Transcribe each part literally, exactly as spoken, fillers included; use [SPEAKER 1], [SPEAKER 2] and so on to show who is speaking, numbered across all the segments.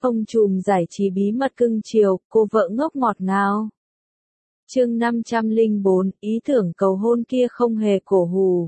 [SPEAKER 1] Ông trùm giải trí bí mật cưng chiều, cô vợ ngốc ngọt ngào. Chương năm trăm lẻ bốn, ý tưởng cầu hôn kia không hề cổ hủ.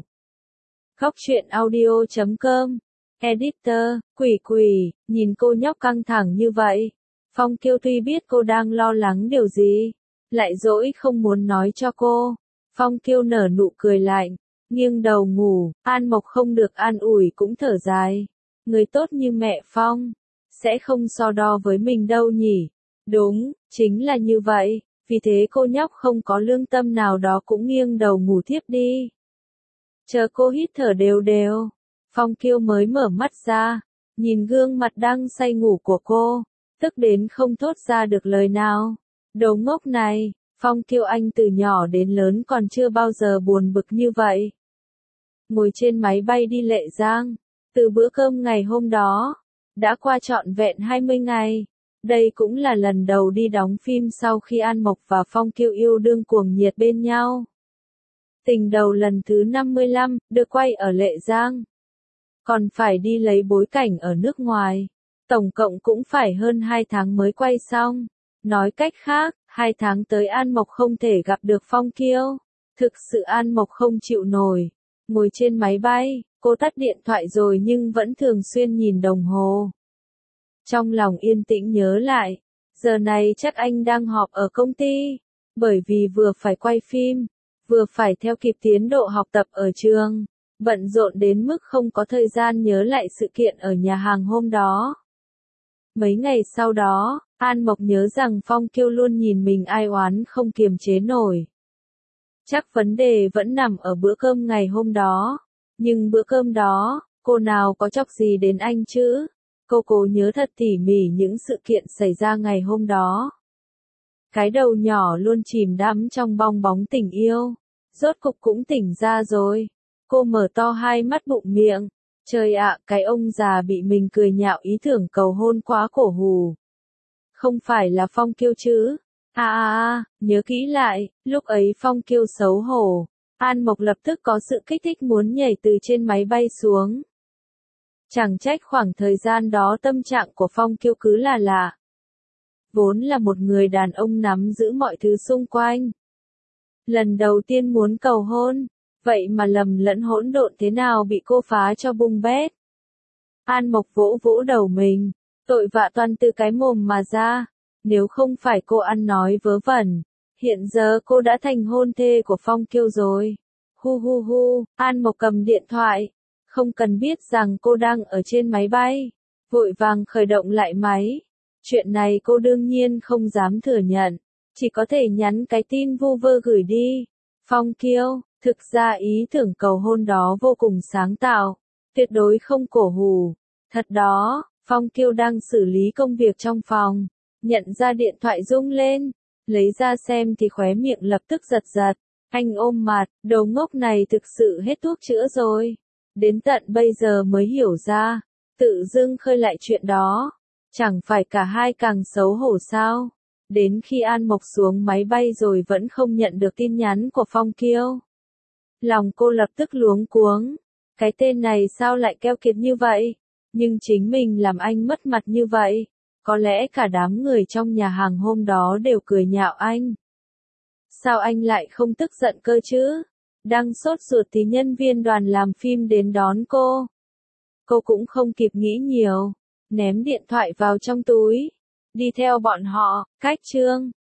[SPEAKER 1] Góc truyện audio chấm com. Editor, Quỷ Quỷ, nhìn cô nhóc căng thẳng như vậy. Phong Kiêu tuy biết cô đang lo lắng điều gì, lại dỗi không muốn nói cho cô. Phong Kiêu nở nụ cười lạnh, nghiêng đầu ngủ. An Mộc không được an ủi cũng thở dài. Người tốt như mẹ Phong sẽ không so đo với mình đâu nhỉ. Đúng, chính là như vậy. Vì thế cô nhóc không có lương tâm nào đó cũng nghiêng đầu ngủ thiếp đi. Chờ cô hít thở đều đều, Phong Kiêu mới mở mắt ra, nhìn gương mặt đang say ngủ của cô, tức đến không thốt ra được lời nào. Đồ ngốc này, Phong Kiêu anh từ nhỏ đến lớn còn chưa bao giờ buồn bực như vậy. Ngồi trên máy bay đi Lệ Giang, từ bữa cơm ngày hôm đó, đã qua trọn vẹn hai mươi ngày. Đây cũng là lần đầu đi đóng phim sau khi An Mộc và Phong Kiêu yêu đương cuồng nhiệt bên nhau. Tình đầu lần thứ năm mươi lăm, được quay ở Lệ Giang. Còn phải đi lấy bối cảnh ở nước ngoài. Tổng cộng cũng phải hơn hai tháng mới quay xong. Nói cách khác, hai tháng tới An Mộc không thể gặp được Phong Kiêu. Thực sự An Mộc không chịu nổi. Ngồi trên máy bay, cô tắt điện thoại rồi nhưng vẫn thường xuyên nhìn đồng hồ. Trong lòng yên tĩnh nhớ lại, giờ này chắc anh đang họp ở công ty, bởi vì vừa phải quay phim, vừa phải theo kịp tiến độ học tập ở trường, bận rộn đến mức không có thời gian nhớ lại sự kiện ở nhà hàng hôm đó. Mấy ngày sau đó, An Mộc nhớ rằng Phong Kiêu luôn nhìn mình ai oán không kiềm chế nổi. Chắc vấn đề vẫn nằm ở bữa cơm ngày hôm đó, nhưng bữa cơm đó, cô nào có chọc gì đến anh chứ? Cô cố nhớ thật tỉ mỉ những sự kiện xảy ra ngày hôm đó. Cái đầu nhỏ luôn chìm đắm trong bong bóng tình yêu, rốt cục cũng tỉnh ra rồi. Cô mở to hai mắt bụng miệng. Trời ạ, cái ông già bị mình cười nhạo ý tưởng cầu hôn quá cổ hủ. Không phải là Phong Kiêu chứ? À à à, nhớ kỹ lại, lúc ấy Phong Kiêu xấu hổ. An Mộc lập tức có sự kích thích muốn nhảy từ trên máy bay xuống. Chẳng trách khoảng thời gian đó tâm trạng của Phong Kiêu cứ là lạ. Vốn là một người đàn ông nắm giữ mọi thứ xung quanh. Lần đầu tiên muốn cầu hôn, vậy mà lầm lẫn hỗn độn thế nào bị cô phá cho bung bét. An Mộc vỗ vỗ đầu mình, tội vạ toan từ cái mồm mà ra. Nếu không phải cô ăn nói vớ vẩn, hiện giờ cô đã thành hôn thê của Phong Kiêu rồi. Hu hu hu, An Mộc cầm điện thoại. Không cần biết rằng cô đang ở trên máy bay, vội vàng khởi động lại máy. Chuyện này cô đương nhiên không dám thừa nhận, chỉ có thể nhắn cái tin vu vơ gửi đi. Phong Kiêu, thực ra ý tưởng cầu hôn đó vô cùng sáng tạo, tuyệt đối không cổ hủ. Thật đó, Phong Kiêu đang xử lý công việc trong phòng, nhận ra điện thoại rung lên, lấy ra xem thì khóe miệng lập tức giật giật. Anh ôm mặt, đồ ngốc này thực sự hết thuốc chữa rồi. Đến tận bây giờ mới hiểu ra, tự dưng khơi lại chuyện đó, chẳng phải cả hai càng xấu hổ sao? Đến khi An Mộc xuống máy bay rồi vẫn không nhận được tin nhắn của Phong Kiêu. Lòng cô lập tức luống cuống, cái tên này sao lại keo kiệt như vậy? Nhưng chính mình làm anh mất mặt như vậy, có lẽ cả đám người trong nhà hàng hôm đó đều cười nhạo anh. Sao anh lại không tức giận cơ chứ? Đang sốt ruột thì nhân viên đoàn làm phim đến đón cô. Cô cũng không kịp nghĩ nhiều, ném điện thoại vào trong túi, đi theo bọn họ, cách chương.